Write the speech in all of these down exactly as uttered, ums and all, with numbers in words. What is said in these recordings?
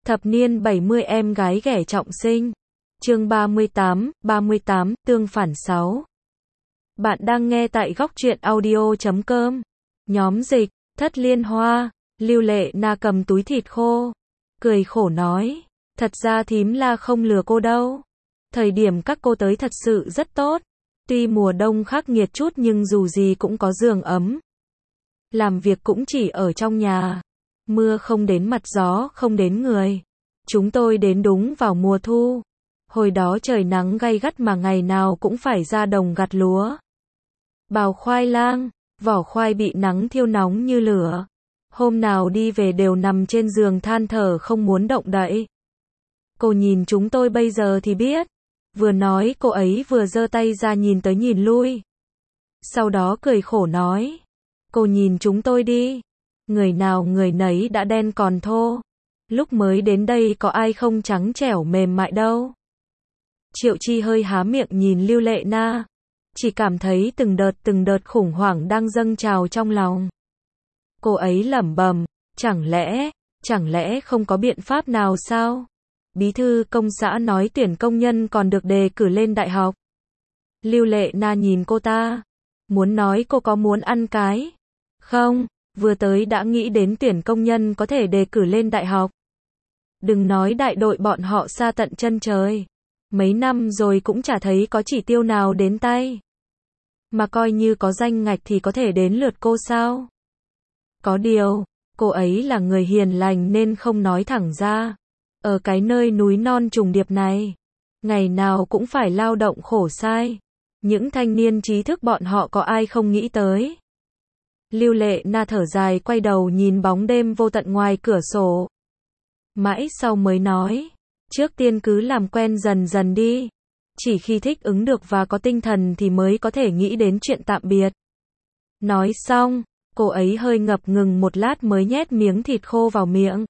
Thập niên bảy mươi em gái ghẻ trọng sinh. Chương ba mươi tám, ba mươi tám, tương phản sáu. Bạn đang nghe tại góc truyện audio chấm com. Nhóm dịch, Thất Liên Hoa, Lưu Lệ Na cầm túi thịt khô, cười khổ nói, thật ra thím La không lừa cô đâu. Thời điểm các cô tới thật sự rất tốt. Tuy mùa đông khắc nghiệt chút nhưng dù gì cũng có giường ấm. Làm việc cũng chỉ ở trong nhà. Mưa không đến mặt gió không đến người. Chúng tôi đến đúng vào mùa thu. Hồi đó trời nắng gay gắt mà ngày nào cũng phải ra đồng gặt lúa. Bào khoai lang, vỏ khoai bị nắng thiêu nóng như lửa. Hôm nào đi về đều nằm trên giường than thở không muốn động đậy. Cô nhìn chúng tôi bây giờ thì biết. Vừa nói cô ấy vừa giơ tay ra nhìn tới nhìn lui. Sau đó cười khổ nói. Cô nhìn chúng tôi đi. Người nào người nấy đã đen còn thô. Lúc mới đến đây có ai không trắng trẻo mềm mại đâu. Triệu Chi hơi há miệng nhìn Lưu Lệ Na. Chỉ cảm thấy từng đợt từng đợt khủng hoảng đang dâng trào trong lòng. Cô ấy lẩm bẩm, chẳng lẽ, chẳng lẽ không có biện pháp nào sao? Bí thư công xã nói tuyển công nhân còn được đề cử lên đại học. Lưu Lệ Na nhìn cô ta. Muốn nói cô có muốn ăn cái? Không, vừa tới đã nghĩ đến tuyển công nhân có thể đề cử lên đại học. Đừng nói đại đội bọn họ xa tận chân trời. Mấy năm rồi cũng chả thấy có chỉ tiêu nào đến tay. Mà coi như có danh ngạch thì có thể đến lượt cô sao? Có điều, cô ấy là người hiền lành nên không nói thẳng ra. Ở cái nơi núi non trùng điệp này, ngày nào cũng phải lao động khổ sai. Những thanh niên trí thức bọn họ có ai không nghĩ tới. Lưu Lệ Na thở dài quay đầu nhìn bóng đêm vô tận ngoài cửa sổ. Mãi sau mới nói, trước tiên cứ làm quen dần dần đi. Chỉ khi thích ứng được và có tinh thần thì mới có thể nghĩ đến chuyện tạm biệt. Nói xong, cô ấy hơi ngập ngừng một lát mới nhét miếng thịt khô vào miệng.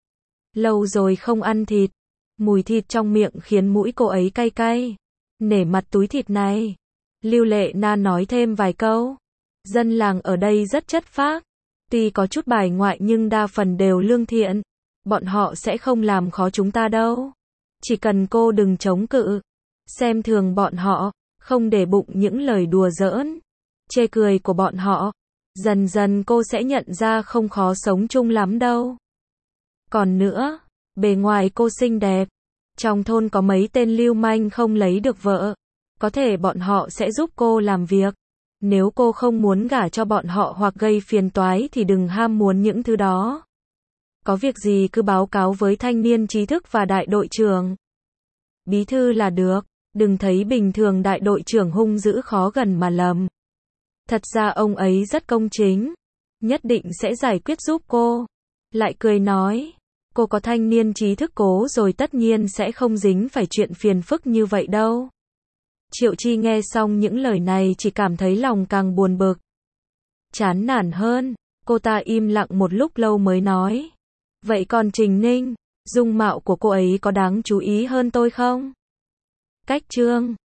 Lâu rồi không ăn thịt, mùi thịt trong miệng khiến mũi cô ấy cay cay. Nể mặt túi thịt này, Lưu Lệ Na nói thêm vài câu. Dân làng ở đây rất chất phác, tuy có chút bài ngoại nhưng đa phần đều lương thiện. Bọn họ sẽ không làm khó chúng ta đâu. Chỉ cần cô đừng chống cự, xem thường bọn họ, không để bụng những lời đùa giỡn, chê cười của bọn họ. Dần dần cô sẽ nhận ra không khó sống chung lắm đâu. Còn nữa, bề ngoài cô xinh đẹp. Trong thôn có mấy tên lưu manh không lấy được vợ. Có thể bọn họ sẽ giúp cô làm việc. Nếu cô không muốn gả cho bọn họ hoặc gây phiền toái thì đừng ham muốn những thứ đó. Có việc gì cứ báo cáo với thanh niên trí thức và đại đội trưởng. Bí thư là được, đừng thấy bình thường đại đội trưởng hung dữ khó gần mà lầm. Thật ra ông ấy rất công chính, nhất định sẽ giải quyết giúp cô. Lại cười nói, cô có thanh niên trí thức cố rồi tất nhiên sẽ không dính phải chuyện phiền phức như vậy đâu. Triệu Chi nghe xong những lời này chỉ cảm thấy lòng càng buồn bực. Chán nản hơn, cô ta im lặng một lúc lâu mới nói. Vậy còn Trình Ninh, dung mạo của cô ấy có đáng chú ý hơn tôi không? Cách chương